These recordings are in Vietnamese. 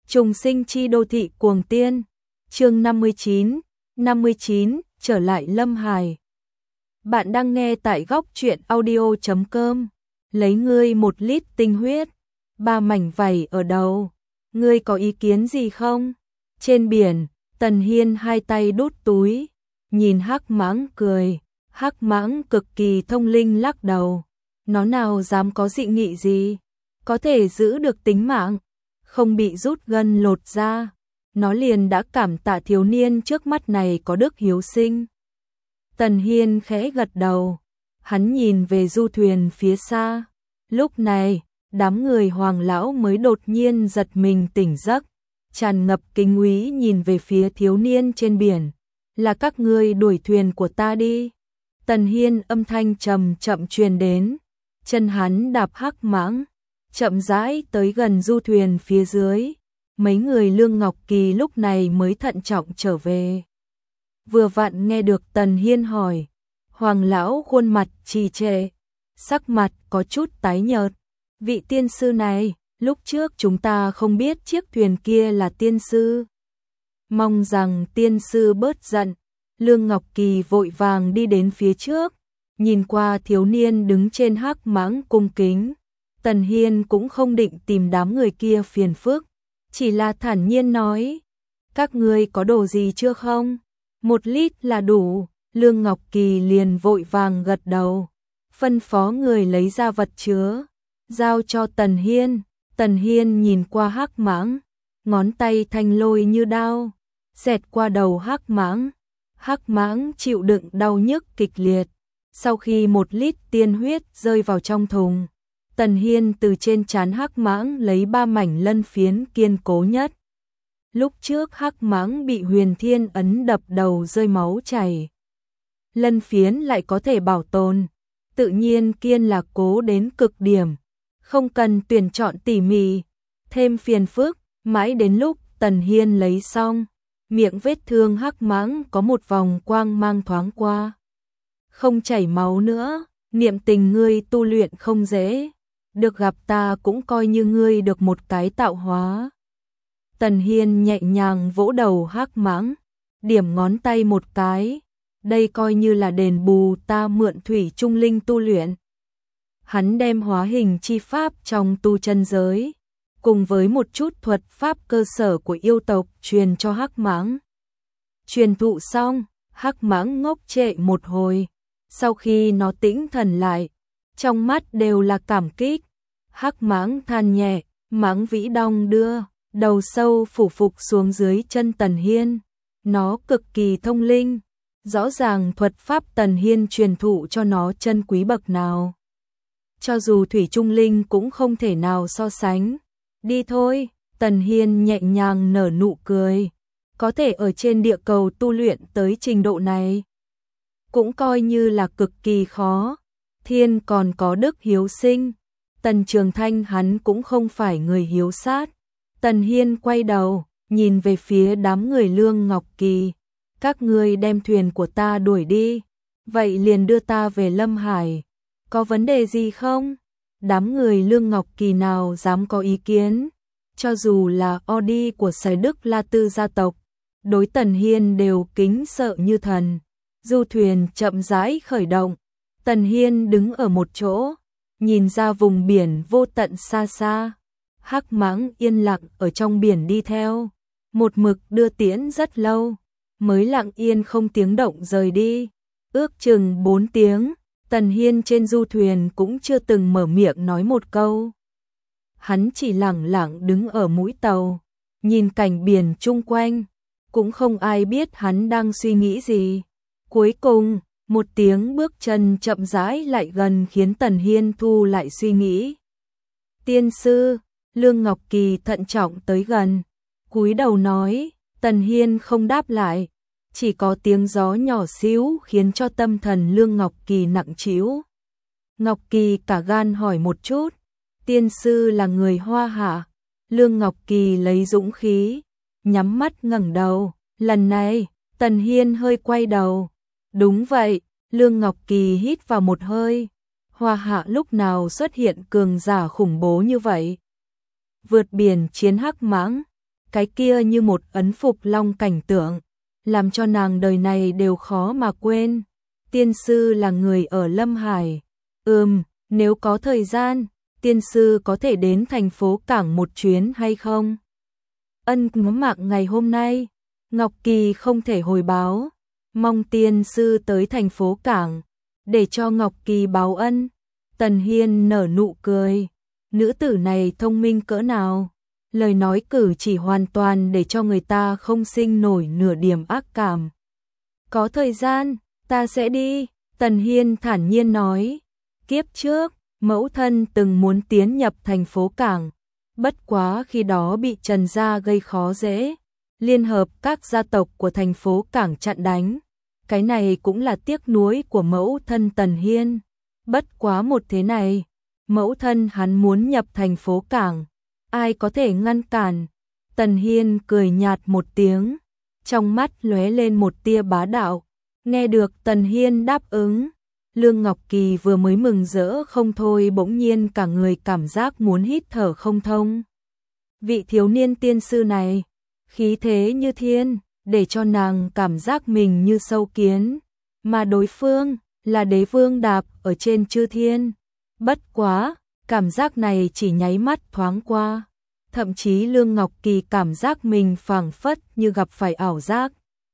Trùng sinh chi đô thị cuồng tiên. Chương 59, trở lại Lâm Hải. Bạn đang nghe tại góc truyện audio.com. Lấy ngươi 1 lít tinh huyết, 3 mảnh vảy ở đầu. Ngươi có ý kiến gì không? Trên biển, Tần Hiên 2 tay đút túi, nhìn Hắc Mãng cười. Hắc Mãng cực kỳ thông linh lắc đầu. Nó nào dám có dị nghị gì? Có thể giữ được tính mạng, không bị rút gân lột da. Nó liền đã cảm tạ thiếu niên trước mắt này có đức hiếu sinh. Tần Hiên khẽ gật đầu. Hắn nhìn về du thuyền phía xa. Lúc này, đám người Hoàng lão mới đột nhiên giật mình tỉnh giấc, tràn ngập kinh úy nhìn về phía thiếu niên trên biển. Là các ngươi đuổi thuyền của ta đi. Tần Hiên âm thanh trầm chậm truyền đến. Chân hắn đạp Hắc Mãng, chậm rãi tới gần du thuyền phía dưới. Mấy người Lương Ngọc Kỳ lúc này mới thận trọng trở về. Vừa vặn nghe được Tần Hiên hỏi, Hoàng lão khuôn mặt trì trệ, sắc mặt có chút tái nhợt. Vị tiên sư này, lúc trước chúng ta không biết chiếc thuyền kia là tiên sư. Mong rằng tiên sư bớt giận. Lương Ngọc Kỳ vội vàng đi đến phía trước, nhìn qua thiếu niên đứng trên Hắc Mãng cung kính. Tần Hiên cũng không định tìm đám người kia phiền phức, chỉ là thản nhiên nói, các ngươi có đồ gì chưa không? 1 lít là đủ. Lương Ngọc Kỳ liền vội vàng gật đầu, phân phó người lấy ra vật chứa, giao cho Tần Hiên. Tần Hiên nhìn qua Hắc Mãng, ngón tay thanh lôi như đao, xẹt qua đầu Hắc Mãng. Hắc Mãng chịu đựng đau nhức kịch liệt. Sau khi 1 lít tiên huyết rơi vào trong thùng, Tần Hiên từ trên trán Hắc Mãng lấy 3 mảnh lân phiến kiên cố nhất. Lúc trước Hắc Mãng bị Huyền Thiên ấn đập đầu rơi máu chảy. Lân phiến lại có thể bảo tồn, tự nhiên kiên là cố đến cực điểm, không cần tuyển chọn tỉ mỉ, thêm phiền phức. Mãi đến lúc Tần Hiên lấy xong, miệng vết thương Hắc Mãng có một vòng quang mang thoáng qua, không chảy máu nữa. Niệm tình ngươi tu luyện không dễ, được gặp ta cũng coi như ngươi được một cái tạo hóa. Tần Hiên nhẹ nhàng vỗ đầu Hắc Mãng, điểm ngón tay một cái, đây coi như là đền bù ta mượn thủy trung linh tu luyện. Hắn đem hóa hình chi pháp trong tu chân giới, cùng với một chút thuật pháp cơ sở của yêu tộc truyền cho Hắc Mãng. Truyền thụ xong, Hắc Mãng ngốc trệ một hồi, sau khi nó tĩnh thần lại, trong mắt đều là cảm kích. Hắc Mãng than nhẹ, Mãng vĩ đong đưa, đầu sâu phủ phục xuống dưới chân Tần Hiên. Nó cực kỳ thông linh, rõ ràng thuật pháp Tần Hiên truyền thụ cho nó chân quý bậc nào. Cho dù thủy trung linh cũng không thể nào so sánh. Đi thôi. Tần Hiên nhẹ nhàng nở nụ cười. Có thể ở trên địa cầu tu luyện tới trình độ này, cũng coi như là cực kỳ khó. Thiên còn có đức hiếu sinh. Tần Trường Thanh hắn cũng không phải người hiếu sát. Tần Hiên quay đầu, nhìn về phía đám người Lương Ngọc Kỳ. Các ngươi đem thuyền của ta đuổi đi, vậy liền đưa ta về Lâm Hải. Có vấn đề gì không? Đám người Lương Ngọc Kỳ nào dám có ý kiến. Cho dù là Odi của Sài Đức La Tư gia tộc, đối Tần Hiên đều kính sợ như thần. Du thuyền chậm rãi khởi động. Tần Hiên đứng ở một chỗ, nhìn ra vùng biển vô tận xa xa. Hắc Mãng yên lặng ở trong biển đi theo, một mực đưa tiễn rất lâu, mới lặng yên không tiếng động rời đi. Ước chừng 4 tiếng, Tần Hiên trên du thuyền cũng chưa từng mở miệng nói một câu. Hắn chỉ lẳng lặng đứng ở mũi tàu, nhìn cảnh biển chung quanh, cũng không ai biết hắn đang suy nghĩ gì. Cuối cùng, một tiếng bước chân chậm rãi lại gần khiến Tần Hiên thu lại suy nghĩ. Tiên sư. Lương Ngọc Kỳ thận trọng tới gần, cúi đầu nói. Tần Hiên không đáp lại, chỉ có tiếng gió nhỏ xíu khiến cho tâm thần Lương Ngọc Kỳ nặng trĩu. Ngọc Kỳ cả gan hỏi một chút, tiên sư là người Hoa hả? Lương Ngọc Kỳ lấy dũng khí, nhắm mắt ngẩng đầu. Lần này, Tần Hiên hơi quay đầu. Đúng vậy. Lương Ngọc Kỳ hít vào một hơi. Hoa hạ lúc nào xuất hiện cường giả khủng bố như vậy? Vượt biển chiến Hắc Mãng, cái kia như một ấn phục long cảnh tượng, làm cho nàng đời này đều khó mà quên. Tiên sư là người ở Lâm Hải. Nếu có thời gian, tiên sư có thể đến thành phố Cảng một chuyến hay không? Ân mạng ngày hôm nay, Ngọc Kỳ không thể hồi báo, mong tiên sư tới thành phố Cảng, để cho Ngọc Kỳ báo ân. Tần Hiên nở nụ cười, nữ tử này thông minh cỡ nào, lời nói cử chỉ hoàn toàn để cho người ta không sinh nổi nửa điểm ác cảm. Có thời gian, ta sẽ đi, Tần Hiên thản nhiên nói, kiếp trước, mẫu thân từng muốn tiến nhập thành phố Cảng, bất quá khi đó bị Trần gia gây khó dễ, liên hợp các gia tộc của thành phố Cảng chặn đánh. Cái này cũng là tiếc nuối của mẫu thân Tần Hiên. Bất quá một thế này, mẫu thân hắn muốn nhập thành phố Cảng, ai có thể ngăn cản? Tần Hiên cười nhạt một tiếng, trong mắt lóe lên một tia bá đạo. Nghe được Tần Hiên đáp ứng, Lương Ngọc Kỳ vừa mới mừng rỡ không thôi, bỗng nhiên cả người cảm giác muốn hít thở không thông. Vị thiếu niên tiên sư này, khí thế như thiên, để cho nàng cảm giác mình như sâu kiến, mà đối phương là đế vương đạp ở trên chư thiên. Bất quá, cảm giác này chỉ nháy mắt thoáng qua, thậm chí Lương Ngọc Kỳ cảm giác mình phảng phất như gặp phải ảo giác.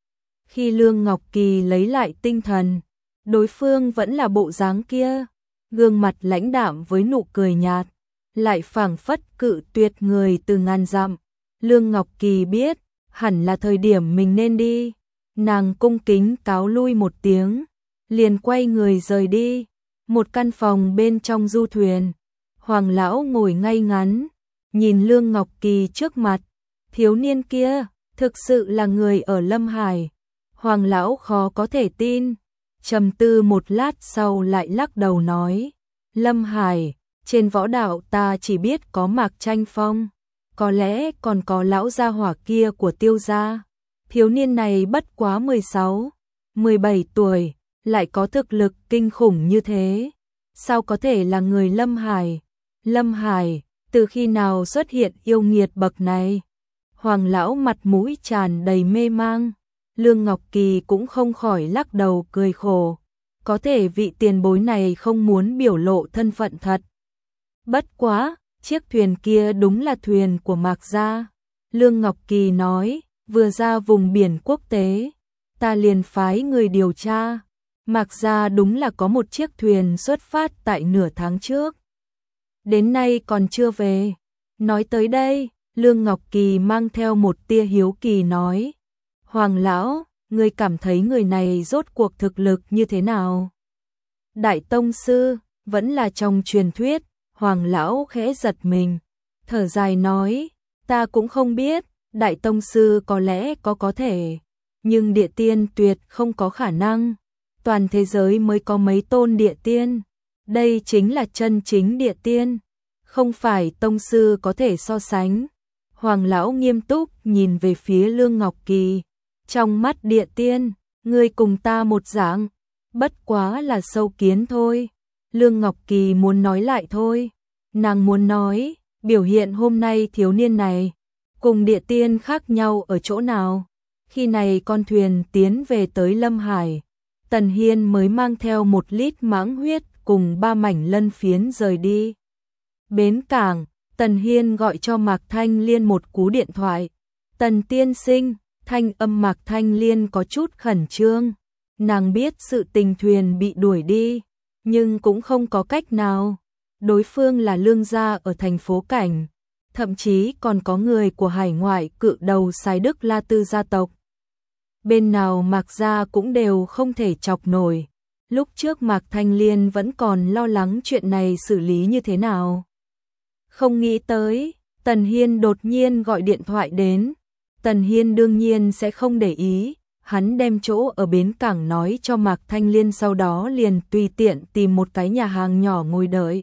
Khi Lương Ngọc Kỳ lấy lại tinh thần, đối phương vẫn là bộ dáng kia, gương mặt lãnh đạm với nụ cười nhạt, lại phảng phất cự tuyệt người từ ngàn dặm. Lương Ngọc Kỳ biết, hẳn là thời điểm mình nên đi, nàng cung kính cáo lui một tiếng, liền quay người rời đi. Một căn phòng bên trong du thuyền, Hoàng lão ngồi ngay ngắn, nhìn Lương Ngọc Kỳ trước mặt, thiếu niên kia, thực sự là người ở Lâm Hải. Hoàng lão khó có thể tin, trầm tư một lát sau lại lắc đầu nói, Lâm Hải, trên võ đạo ta chỉ biết có Mạc Tranh Phong, có lẽ còn có lão gia hỏa kia của Tiêu gia. Thiếu niên này bất quá 16, 17 tuổi, lại có thực lực kinh khủng như thế, sao có thể là người Lâm Hải? Lâm Hải, từ khi nào xuất hiện yêu nghiệt bậc này? Hoàng lão mặt mũi tràn đầy mê mang, Lương Ngọc Kỳ cũng không khỏi lắc đầu cười khổ, có thể vị tiền bối này không muốn biểu lộ thân phận thật. Bất quá, chiếc thuyền kia đúng là thuyền của Mạc gia. Lương Ngọc Kỳ nói, vừa ra vùng biển quốc tế, ta liền phái người điều tra. Mạc gia đúng là có một chiếc thuyền xuất phát tại nửa tháng trước, đến nay còn chưa về. Nói tới đây, Lương Ngọc Kỳ mang theo một tia hiếu kỳ nói, Hoàng lão, ngươi cảm thấy người này rốt cuộc thực lực như thế nào? Đại tông sư, vẫn là trong truyền thuyết. Hoàng lão khẽ giật mình, thở dài nói, ta cũng không biết, đại tông sư có lẽ có thể, nhưng địa tiên tuyệt không có khả năng. Toàn thế giới mới có mấy tôn địa tiên, đây chính là chân chính địa tiên, không phải tông sư có thể so sánh. Hoàng lão nghiêm túc nhìn về phía Lương Ngọc Kỳ, trong mắt địa tiên, ngươi cùng ta một dạng, bất quá là sâu kiến thôi. Lương Ngọc Kỳ muốn nói lại thôi, nàng muốn nói, biểu hiện hôm nay thiếu niên này, cùng địa tiên khác nhau ở chỗ nào. Khi này con thuyền tiến về tới Lâm Hải, Tần Hiên mới mang theo 1 lít mãng huyết cùng 3 mảnh lân phiến rời đi. Bến cảng, Tần Hiên gọi cho Mạc Thanh Liên một cú điện thoại. Tần tiên sinh, thanh âm Mạc Thanh Liên có chút khẩn trương. Nàng biết sự tình thuyền bị đuổi đi, nhưng cũng không có cách nào. Đối phương là Lương gia ở thành phố Cảnh, thậm chí còn có người của hải ngoại cự đầu Sái Đức La Tư gia tộc. Bên nào Mạc gia cũng đều không thể chọc nổi. Lúc trước Mạc Thanh Liên vẫn còn lo lắng chuyện này xử lý như thế nào. Không nghĩ tới, Tần Hiên đột nhiên gọi điện thoại đến. Tần Hiên đương nhiên sẽ không để ý, hắn đem chỗ ở bến cảng nói cho Mạc Thanh Liên, sau đó liền tùy tiện tìm một cái nhà hàng nhỏ ngồi đợi.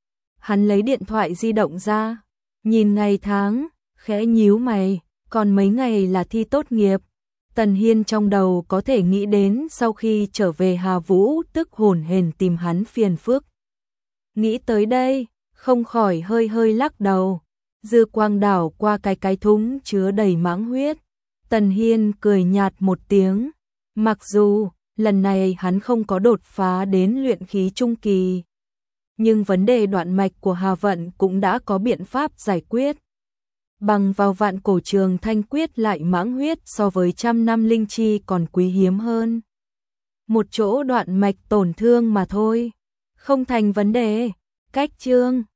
Hắn lấy điện thoại di động ra, nhìn ngày tháng, khẽ nhíu mày, còn mấy ngày là thi tốt nghiệp. Tần Hiên trong đầu có thể nghĩ đến sau khi trở về Hà Vũ tức hồn hển tìm hắn phiền phức. Nghĩ tới đây, không khỏi hơi lắc đầu. Dư quang đảo qua cái thúng chứa đầy mãng huyết. Tần Hiên cười nhạt một tiếng. Mặc dù lần này hắn không có đột phá đến luyện khí trung kỳ, nhưng vấn đề đoạn mạch của Hà Vận cũng đã có biện pháp giải quyết. Bằng vào Vạn Cổ Trường Thanh Quyết lại mãng huyết so với trăm năm linh chi còn quý hiếm hơn. Một chỗ đoạn mạch tổn thương mà thôi, không thành vấn đề. Cách chương